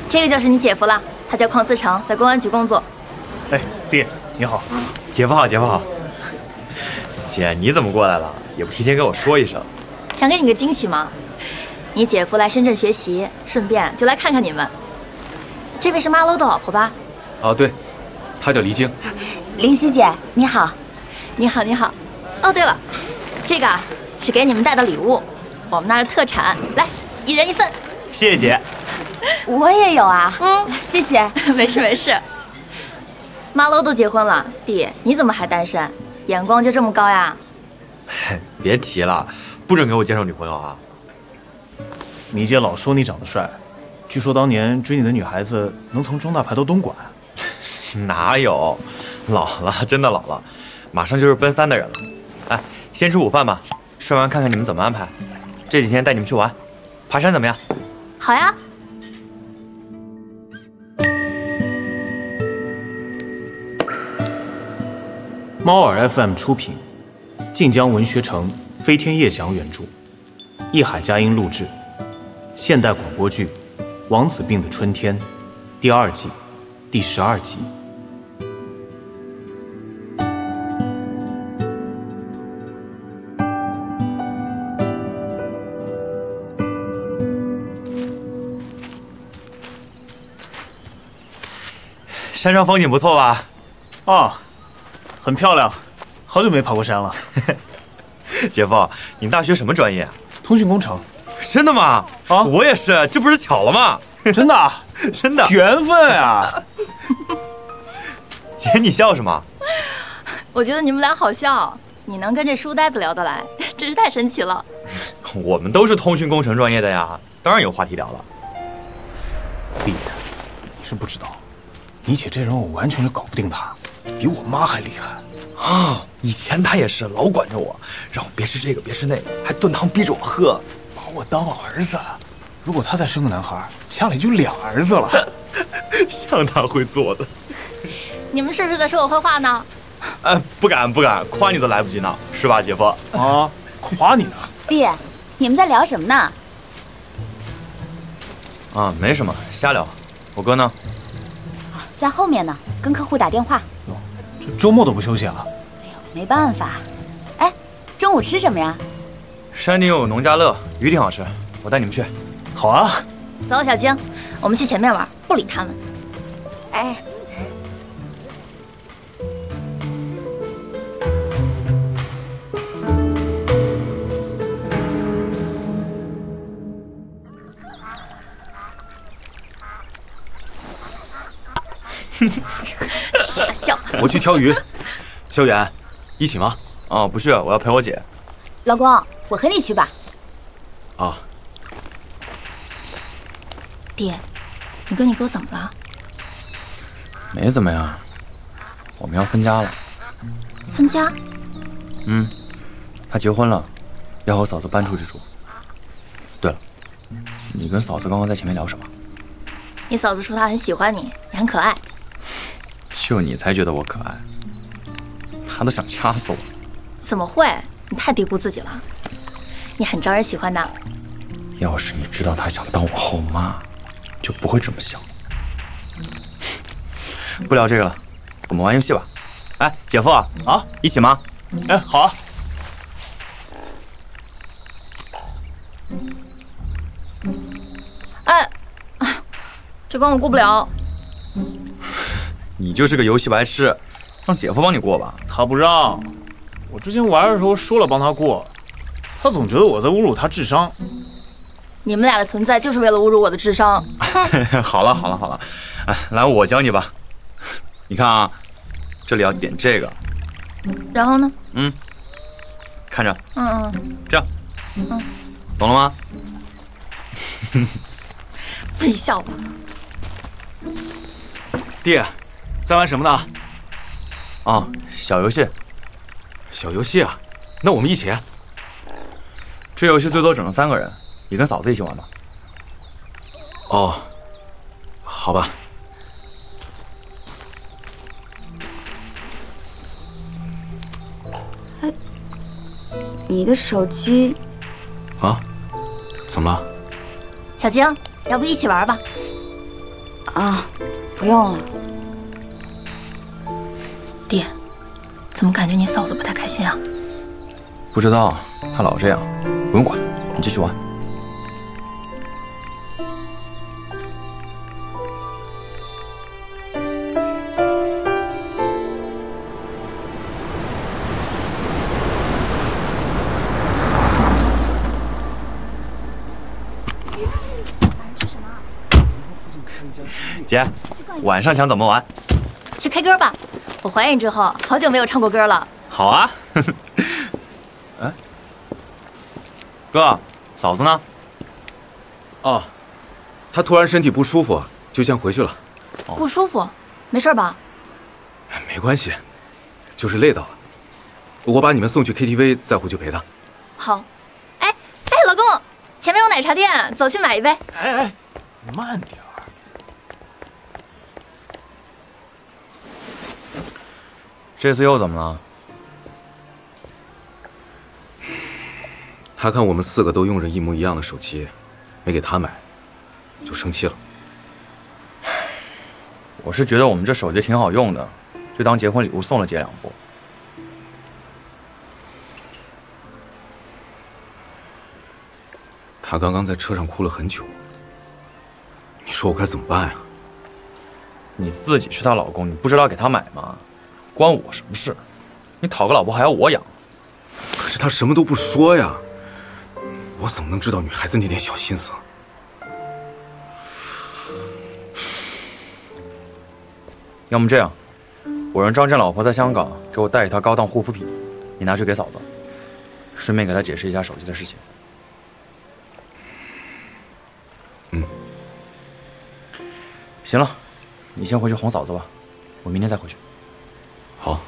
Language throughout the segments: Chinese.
这个就是你姐夫了，他叫邝思成，在公安局工作。 哎，弟，你好。 姐夫好，姐夫好。姐，你怎么过来了？也不提前跟我说一声。 想给你个惊喜吗？你姐夫来深圳学习，顺便就来看看你们。这位是马楼的老婆吧？ 哦，对，她叫黎晶。 林希姐，你好。你好，你好。哦，对了，这个是给你们带的礼物，我们那儿的特产，来，一人一份。 谢谢姐。 我也有啊。谢谢。没事没事。马楼都结婚了，弟，你怎么还单身？眼光就这么高呀？ 别提了，不准给我介绍女朋友啊！ 你姐老说你长得帅，据说当年追你的女孩子能从中大排到东莞。 哪有？老了，真的老了，马上就是奔3的人了。哎，先吃午饭吧，吃完看看你们怎么安排。这几天带你们去玩，爬山怎么样？ 好呀。 猫耳 FM 出品，晋江文学城飞天夜翔原著，艺海佳音录制，现代广播剧《王子病的春天》第2季第12集。 山上风景不错吧？ 啊，很漂亮，好久没爬过山了。 姐夫，你大学什么专业？ 通讯工程。 真的吗？ 啊， 我也是，这不是巧了吗？ 真的啊， 真的， 缘分啊！ 姐，你笑什么？ 我觉得你们俩好笑，你能跟这书呆子聊得来，真是太神奇了。 我们都是通讯工程专业的呀，当然有话题聊了。 弟，你是不知道，你姐这人我完全是搞不定她，比我妈还厉害。 啊，以前她也是老管着我，让我别吃这个别吃那个，还炖汤逼着我喝， 把我当儿子。如果她再生个男孩，家里就2儿子了。 像她会做的。 你们是不是在说我坏话呢？ 不敢不敢，夸你都来不及呢，是吧，姐夫？ 啊，夸你呢。 弟，你们在聊什么呢？ 啊，没什么，瞎聊。我哥呢？ 在后面呢，跟客户打电话。 这周末都不休息啊？ 没办法。哎，中午吃什么呀？ 山顶有农家乐，鱼挺好吃，我带你们去。 好啊。 走，小晶，我们去前面玩，不理他们。 哎。 傻笑。 我去挑鱼，萧远，一起吗？ 哦，不是，我要陪我姐。 老公，我和你去吧。 啊。 弟，你跟你哥怎么了？ 没怎么样，我们要分家了。 分家？ 他结婚了，要和嫂子搬出去住。对了，你跟嫂子刚刚在前面聊什么？ 你嫂子说她很喜欢你，你很可爱。 就你才觉得我可爱，她都想掐死我。 怎么会？你太低估自己了。你很招人喜欢的。 要是你知道她想当我后妈，就不会这么想。不聊这个了，我们玩游戏吧。哎，姐夫啊，一起吗？ 哎，好啊。 哎，这关我过不了。 你就是个游戏白痴，让姐夫帮你过吧。 他不让。我之前玩的时候说了帮他过，他总觉得我在侮辱他智商。 你们俩的存在就是为了侮辱我的智商。 好了好了好了，哎，来我教你吧。你看啊，这里要点这个， 然后呢？ 看着，这样，懂了吗？ 微笑吧。 弟，在玩什么呢？ 啊，小游戏。 小游戏啊，那我们一起。 这游戏最多只能3个人，你跟嫂子一起玩吧。 哦，好吧。 你的手机啊？怎么了？ 小晶，要不一起玩吧？ 啊，不用了。 爹，怎么感觉你嫂子不太开心啊？ 不知道，她老这样，不用管，你继续玩。姐，晚上想怎么玩？ 去 K 歌吧。我怀孕之后，好久没有唱过歌了。 好啊。哎，哥，嫂子呢？ 哦，她突然身体不舒服，就先回去了。 不舒服，没事吧？ 没关系，就是累到了。我把你们送去 KTV， 再回去陪她。 好。哎，老公，前面有奶茶店，走去买一杯。 哎，慢点儿。 这次又怎么了？ 她看我们4个都用着一模一样的手机，没给她买，就生气了。 我是觉得我们这手机挺好用的，就当结婚礼物送了姐2部。 她刚刚在车上哭了很久，你说我该怎么办呀？ 你自己是她老公，你不知道给她买吗？关我什么事？你讨个老婆还要我养？ 可是她什么都不说呀，我怎么能知道女孩子那点小心思？ 要么这样，我让张震老婆在香港给我带一套高档护肤品，你拿去给嫂子，顺便给她解释一下手机的事情。行了，你先回去哄嫂子吧，我明天再回去。 好。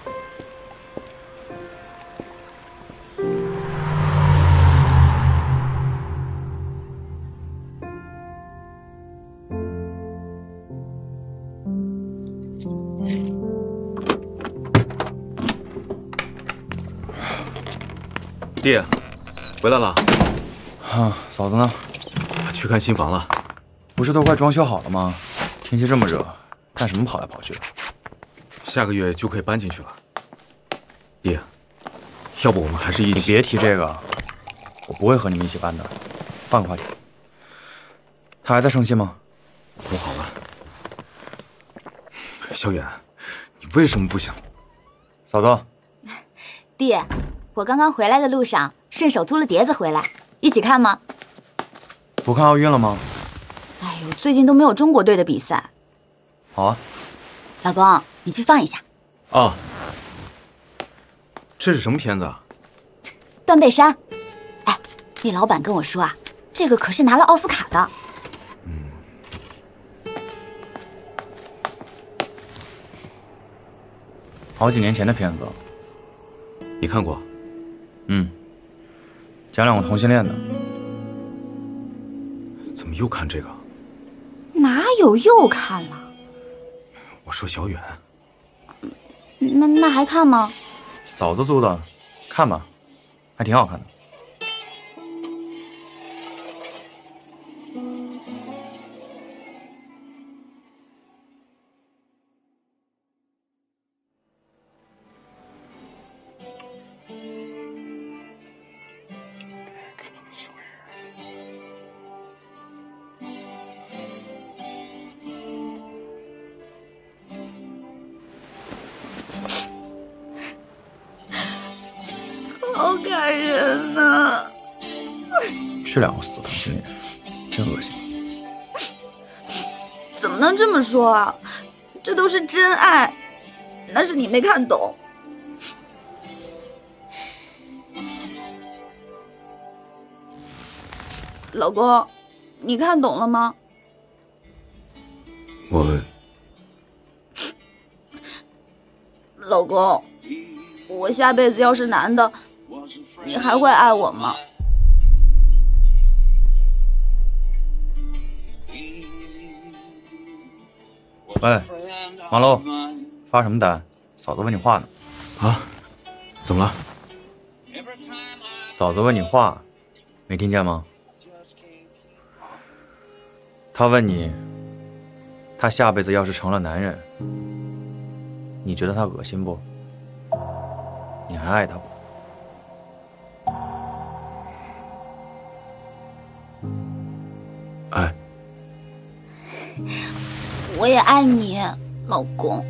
爹，回来了。 啊，嫂子呢？ 去看新房了。 不是都快装修好了吗？天气这么热，干什么跑来跑去的？ 下个月就可以搬进去了。爹，要不我们还是一起…… 你别提这个，我不会和你们一起搬的。换个话题。他还在生气吗？ 都好了。小远，你为什么不想？ 嫂子， 弟，我刚刚回来的路上顺手租了碟子回来，一起看吗？ 不看奥运了吗？ 哎呦，最近都没有中国队的比赛。 好啊。 老公，你去放一下。 哦，这是什么片子啊？ 断背山。哎，那老板跟我说啊，这个可是拿了奥斯卡的。 好几年前的片子。 你看过？ 讲2个同性恋的。 怎么又看这个？ 哪有又看了？ 我说小远， 那还看吗？ 嫂子租的，看吧，还挺好看的。 好感人呐！ 这2个死同性恋，真恶心。 怎么能这么说啊？这都是真爱，那是你没看懂。老公，你看懂了吗？老公，我下辈子要是男的，你还会爱我吗？ 喂，马楼，发什么单？嫂子问你话呢。 啊？怎么了？ 嫂子问你话，没听见吗？她问你， 他下辈子要是成了男人，你觉得他恶心不？你还爱他不？ 爱。 我也爱你，老公。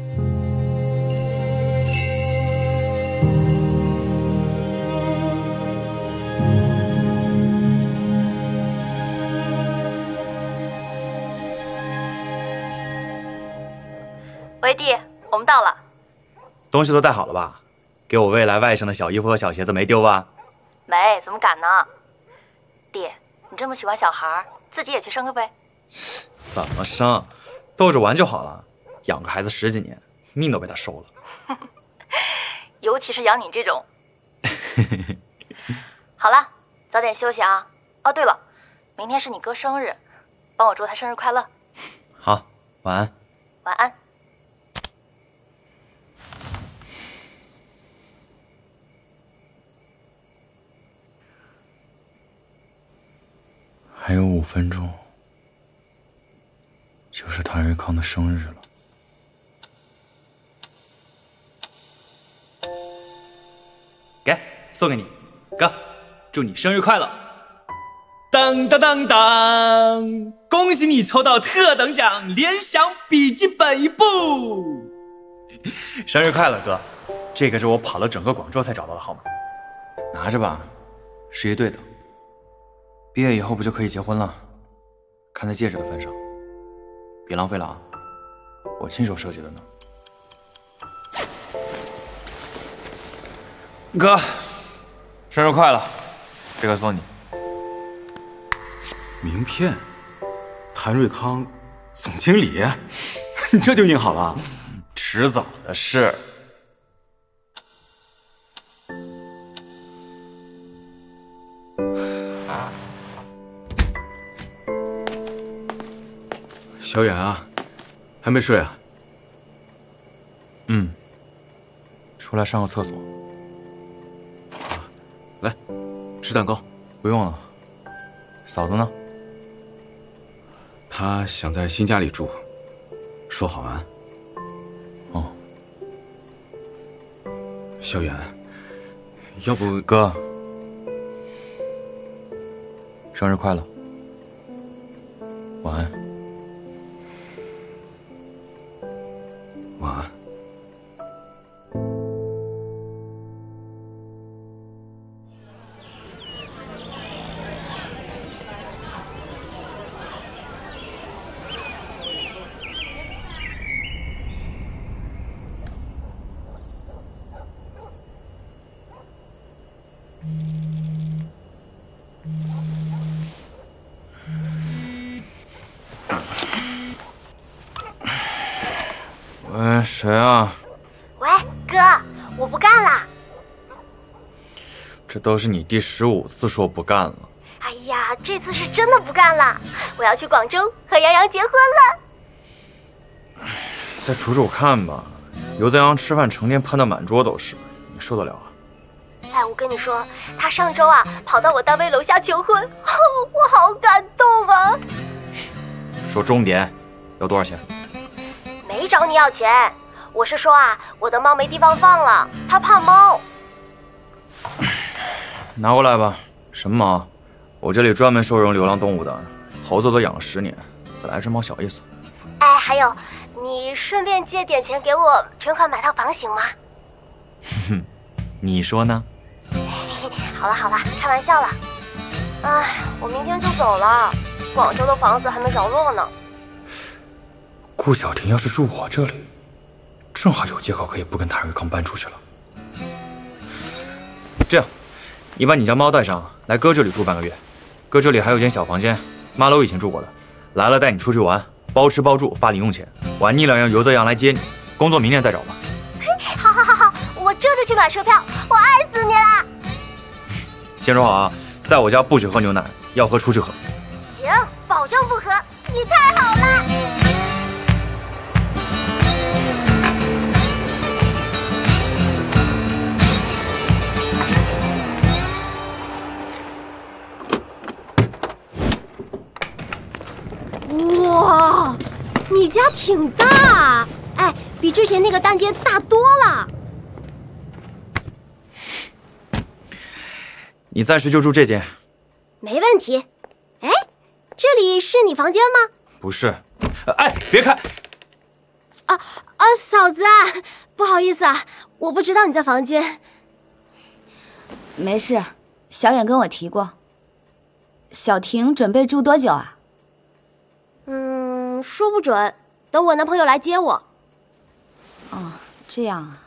喂，弟，我们到了。 东西都带好了吧？给我未来外甥的小衣服和小鞋子没丢吧？ 没，怎么敢呢？弟，你这么喜欢小孩，自己也去生个呗。 怎么生？逗着玩就好了。养个孩子10几年，命都被他收了。 尤其是养你这种。好了，早点休息啊。哦，对了，明天是你哥生日，帮我祝他生日快乐。 好，晚安。 晚安。 还有5分钟，就是谭瑞康的生日了。给，送给你，哥，祝你生日快乐！当当当当，恭喜你抽到特等奖联想笔记本1部！生日快乐，哥！这个是我跑了整个广州才找到的号码，拿着吧，是一对的。毕业以后不就可以结婚了？看在戒指的份上，别浪费了啊！我亲手设计的呢。哥，生日快乐！这个送你。 名片，谭瑞康，总经理，你这就印好了？ 迟早的事。 小远啊，还没睡啊？ 出来上个厕所。 来，吃蛋糕。 不用了。嫂子呢？ 他想在新家里住，说好安。 哦， 小远，要不哥，生日快乐，晚安。 晚安。 喂，谁啊？ 喂，哥，我不干了。 这都是你第15次说不干了。 哎呀，这次是真的不干了，我要去广州和杨洋结婚了。 再处处看吧，刘泽阳吃饭成天喷得满桌都是，你受得了啊？ 哎，我跟你说，他上周啊跑到我单位楼下求婚，我好感动啊！ 说重点，要多少钱？ 没找你要钱，我是说啊，我的猫没地方放了，它怕猫。 拿过来吧。什么猫？我这里专门收容流浪动物的，猴子都养了10年，自来只猫小意思。 哎，还有，你顺便借点钱给我存款买套房行吗？ 你说呢？ 好了好了，开玩笑了。哎，我明天就走了，广州的房子还没着落呢。 顾小婷要是住我这里，正好有借口可以不跟谭瑞康搬出去了。这样，你把你家猫带上来哥这里住半个月，哥这里还有间小房间，妈楼以前住过的，来了带你出去玩，包吃包住，发零用钱。玩腻了让尤泽阳来接你，工作明年再找吧。 好好好好，我这就去买车票，我爱死你了。 先说好啊，在我家不许喝牛奶，要喝出去喝。 行，保证不喝，你太好了。 哇， 你家挺大，哎，比之前那个单间大多了。 你暂时就住这间。 没问题。哎，这里是你房间吗？ 不是。哎，别开！ 嫂子啊，不好意思啊，我不知道你在房间。 没事，小远跟我提过。小婷准备住多久啊？ 说不准，等我男朋友来接我。 哦，这样啊。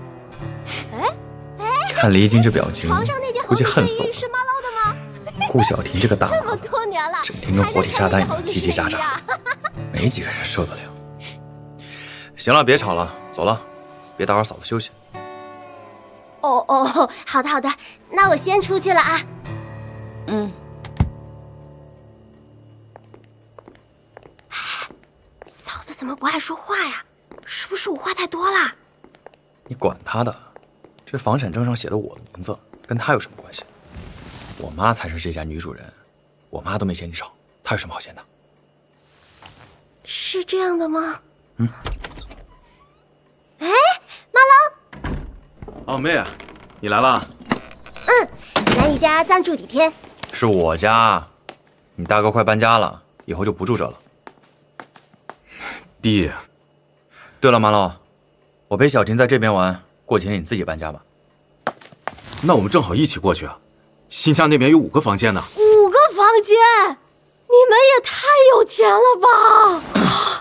看黎晶这表情， 床上那件估计恨死我红睡衣是妈捞的吗？ 顾小婷这个大这么妈子， 多年了， 整天跟活体炸弹一样还在穿那件叽叽喳喳红睡衣啊没几个人受得了。行了，别吵了，走了，别打扰嫂子休息。 哦，好的好的，那我先出去了啊。嫂子怎么不爱说话呀？是不是我话太多了？ 你管他的，这房产证上写的我的名字，跟他有什么关系？我妈才是这家女主人，我妈都没嫌你吵，她有什么好嫌的？ 是这样的吗？ 哦，妹，你来了。 来你家暂住几天？ 是我家，你大哥快搬家了，以后就不住这了。 弟， 对了，马老，我陪小婷在这边玩，过几天你自己搬家吧。 那我们正好一起过去啊。新家那边有5个房间呢。 5个房间，你们也太有钱了吧！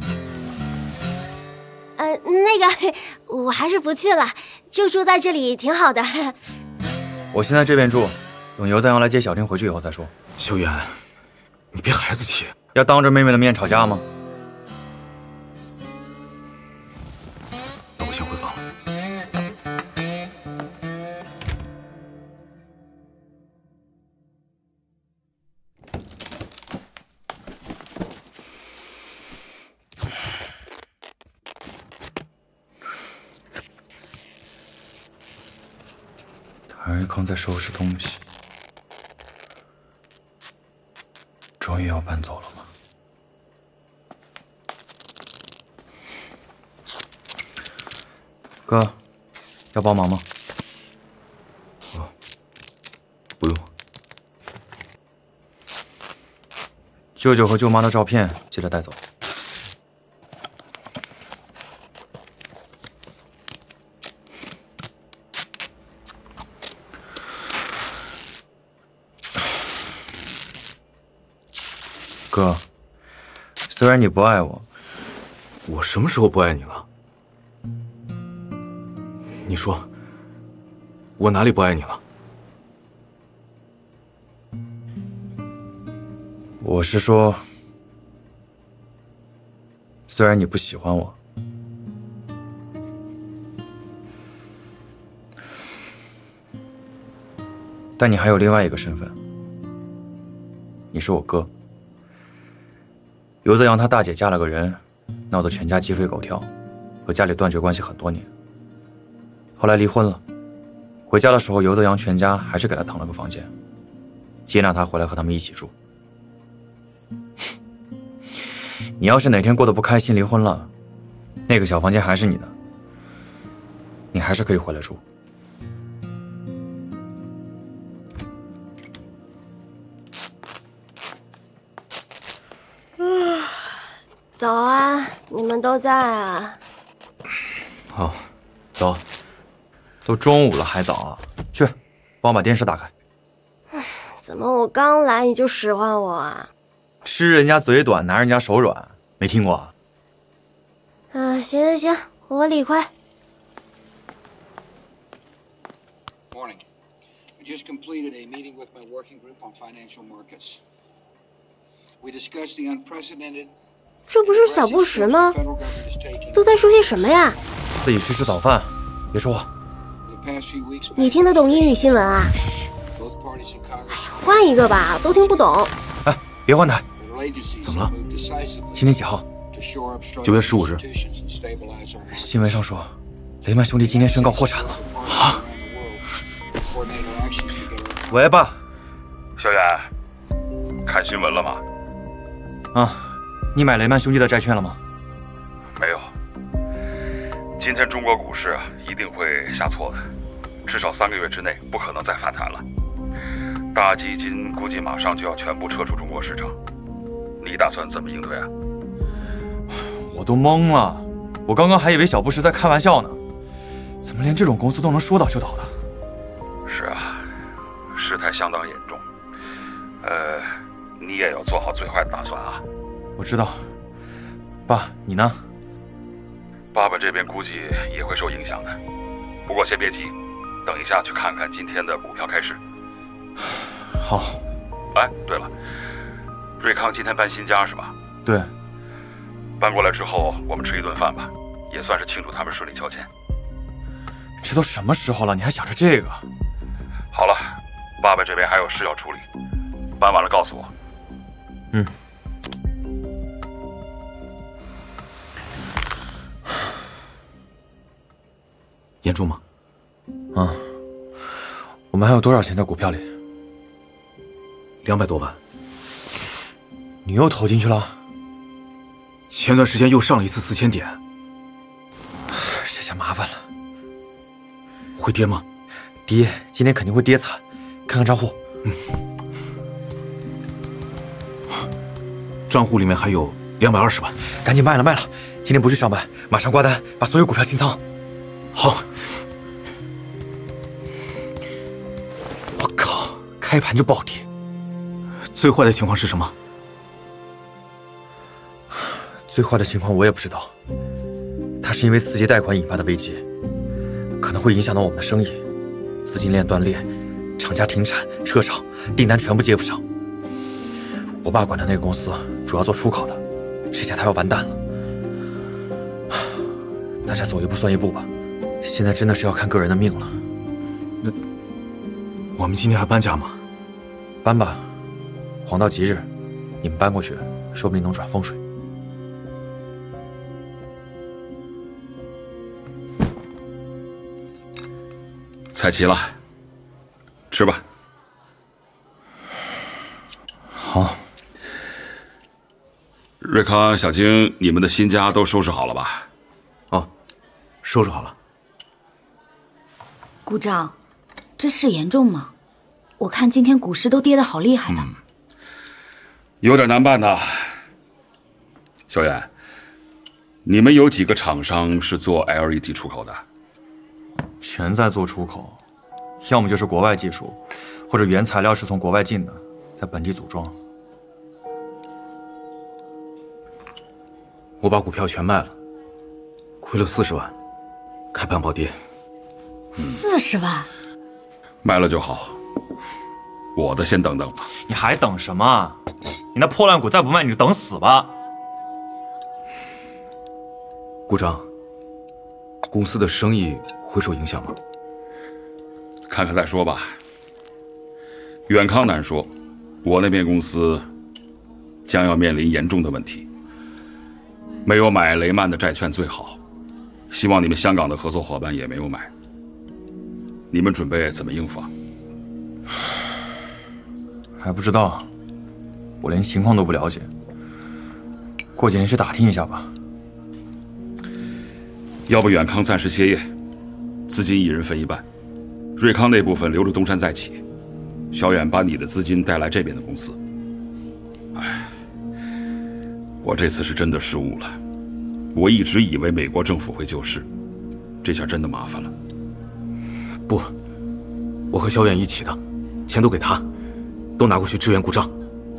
那个，我还是不去了，就住在这里挺好的。 我先在这边住，等尤赞阳来接小婷回去以后再说。 小远，你别孩子气。 要当着妹妹的面吵架吗？ 那我先回房了。 谭瑞康在收拾东西，终于要搬走了吗？哥，要帮忙吗？ 不用。 舅舅和舅妈的照片记得带走。哥，虽然你不爱我， 我什么时候不爱你了？你说，我哪里不爱你了？ 我是说，虽然你不喜欢我，但你还有另外一个身份，你是我哥。尤泽阳他大姐嫁了个人，闹得全家鸡飞狗跳，和家里断绝关系很多年。后来离婚了，回家的时候，尤泽阳全家还是给他腾了个房间，接纳他回来和他们一起住。你要是哪天过得不开心，离婚了，那个小房间还是你的，你还是可以回来住。 早啊，你们都在啊？ 好，走。都中午了还早啊？去，帮我把电视打开。 怎么我刚来你就使唤我啊？ 吃人家嘴短，拿人家手软，没听过啊？ 行，我理亏。 Morning. We just completed a meeting with my working group on financial markets. We discussed the unprecedented 这不是小布什吗？都在说些什么呀？ 自己去吃早饭，别说话。 你听得懂英语新闻啊？换一个吧，都听不懂。 哎，别换台。 怎么了？ 今天几号 ？9月15日。 新闻上说，雷曼兄弟今天宣告破产了。啊！喂，爸。 小远，看新闻了吗？ 啊， 你买雷曼兄弟的债券了吗？ 没有。今天中国股市一定会下挫的，至少3个月之内不可能再反弹了。大基金估计马上就要全部撤出中国市场，你打算怎么应对啊？ 我都懵了，我刚刚还以为小布什在开玩笑呢，怎么连这种公司都能说倒就倒的？ 是啊，事态相当严重。你也要做好最坏的打算啊。 我知道。爸，你呢？ 爸爸这边估计也会受影响的，不过先别急，等一下去看看今天的股票开市。 好。 哎，对了，瑞康今天搬新家是吧？ 对。 搬过来之后，我们吃一顿饭吧，也算是庆祝他们顺利交钱。 这都什么时候了，你还想着这个？ 好了，爸爸这边还有事要处理，搬完了告诉我。 嗯。 严重吗？ 啊，我们还有多少钱在股票里 ？200多万。 你又投进去了？ 前段时间又上了一次4000点， 这下麻烦了。 会跌吗？ 跌，今天肯定会跌惨。看看账户。 账户里面还有220万， 赶紧卖了，卖了！今天不去上班，马上挂单，把所有股票清仓。 好。 我靠，开盘就暴跌。 最坏的情况是什么？ 最坏的情况我也不知道，它是因为4级贷款引发的危机，可能会影响到我们的生意，资金链断裂，厂家停产撤厂，订单全部接不上。我爸管的那个公司主要做出口的，这下他要完蛋了。大家走一步算一步吧，现在真的是要看个人的命了。 那我们今天还搬家吗？ 搬吧，黄道吉日，你们搬过去，说不定能转风水。 菜齐了，吃吧。 好。 瑞康、小晶，你们的新家都收拾好了吧？ 哦，收拾好了。 股长，这事严重吗？我看今天股市都跌得好厉害的。 有点难办呐。小远，你们有几个厂商是做 LED 出口的？ 全在做出口，要么就是国外技术，或者原材料是从国外进的，在本地组装。 我把股票全卖了，亏了40万，开盘暴跌。 40万？ 卖了就好，我的先等等吧。 你还等什么？你那破烂股再不卖，你就等死吧。 股长，公司的生意会受影响吗？ 看看再说吧。远康难说，我那边公司将要面临严重的问题。没有买雷曼的债券最好，希望你们香港的合作伙伴也没有买。你们准备怎么应付啊？ 还不知道，我连情况都不了解。过几天去打听一下吧。 要不远康暂时歇业，资金一人分一半，瑞康那部分留着东山再起，小远把你的资金带来这边的公司。哎，我这次是真的失误了，我一直以为美国政府会救市，这下真的麻烦了。 不，我和小远一起的，钱都给他，都拿过去支援股账。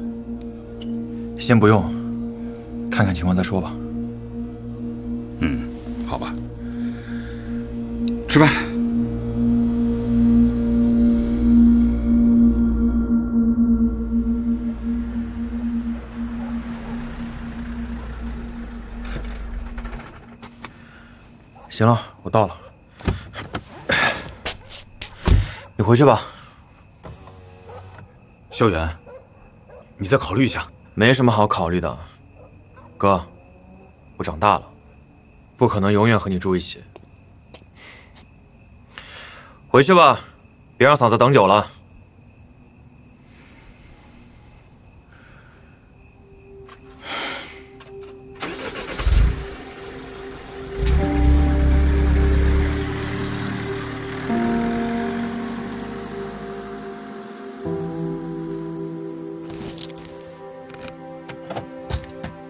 先不用，看看情况再说吧。 好吧，吃饭。 行了，我到了。你回去吧。 小远，你再考虑一下。 没什么好考虑的，哥，我长大了，不可能永远和你住一起。回去吧，别让嫂子等久了。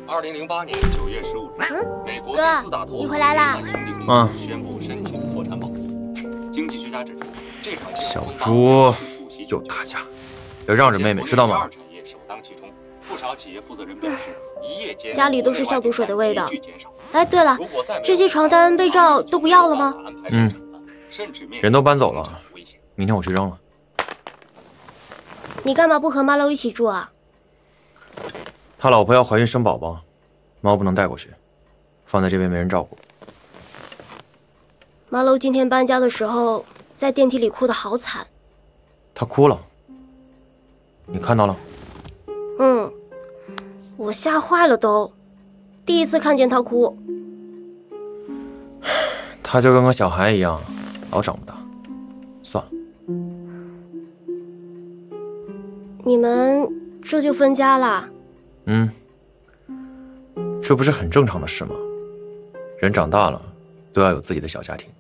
2008年9月15日，美国四大投你回来啦？ 宣布申请破产保。经济学家指出，这款小猪又打架，要让着妹妹，知道吗？ 产业首当其冲，不少企业负责人表示，一夜间家里都是消毒水的味道。哎，对了，这些床单、被罩都不要了吗？ 人都搬走了，明天我去扔了。 你干嘛不和马楼一起住啊？ 他老婆要怀孕生宝宝，猫不能带过去，放在这边没人照顾。 马楼今天搬家的时候，在电梯里哭得好惨。 他哭了，你看到了？ 嗯，我吓坏了都，第一次看见他哭。 他就跟个小孩一样，老长不大。算了。 你们这就分家啦？ 这不是很正常的事吗？人长大了，都要有自己的小家庭。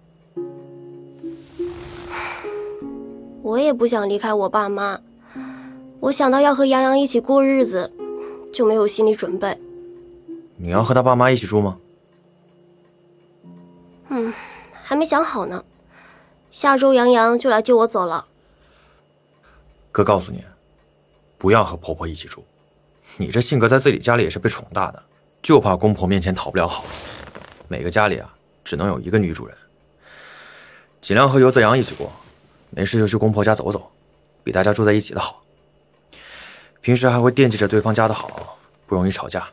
我也不想离开我爸妈，我想到要和杨洋一起过日子，就没有心理准备。 你要和他爸妈一起住吗？ 还没想好呢。下周杨洋就来接我走了。 哥告诉你，不要和婆婆一起住。你这性格在自己家里也是被宠大的，就怕公婆面前讨不了好。每个家里啊，只能有一个女主人。尽量和游泽阳一起过，没事就去公婆家走走，比大家住在一起的好。平时还会惦记着对方家的好，不容易吵架。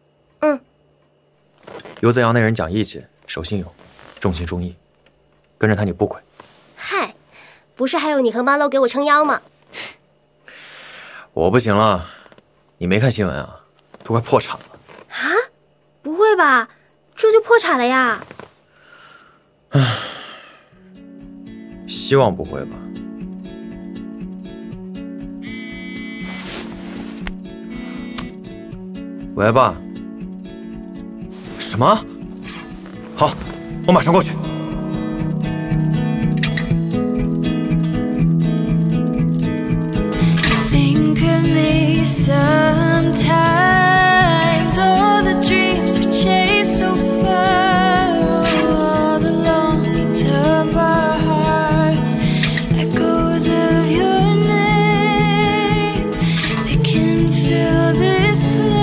游泽阳那人讲义气，守信用，重情重义，跟着他你不亏。 嗨，不是还有你和马楼给我撑腰吗？ 我不行了，你没看新闻啊？都快破产了。 啊？不会吧，这就破产了呀？ 唉，希望不会吧。喂，爸。什么？好，我马上过去。 Sometimes all the dreams we chase so far, all the longings of our hearts, echoes of your name, they can fill this place.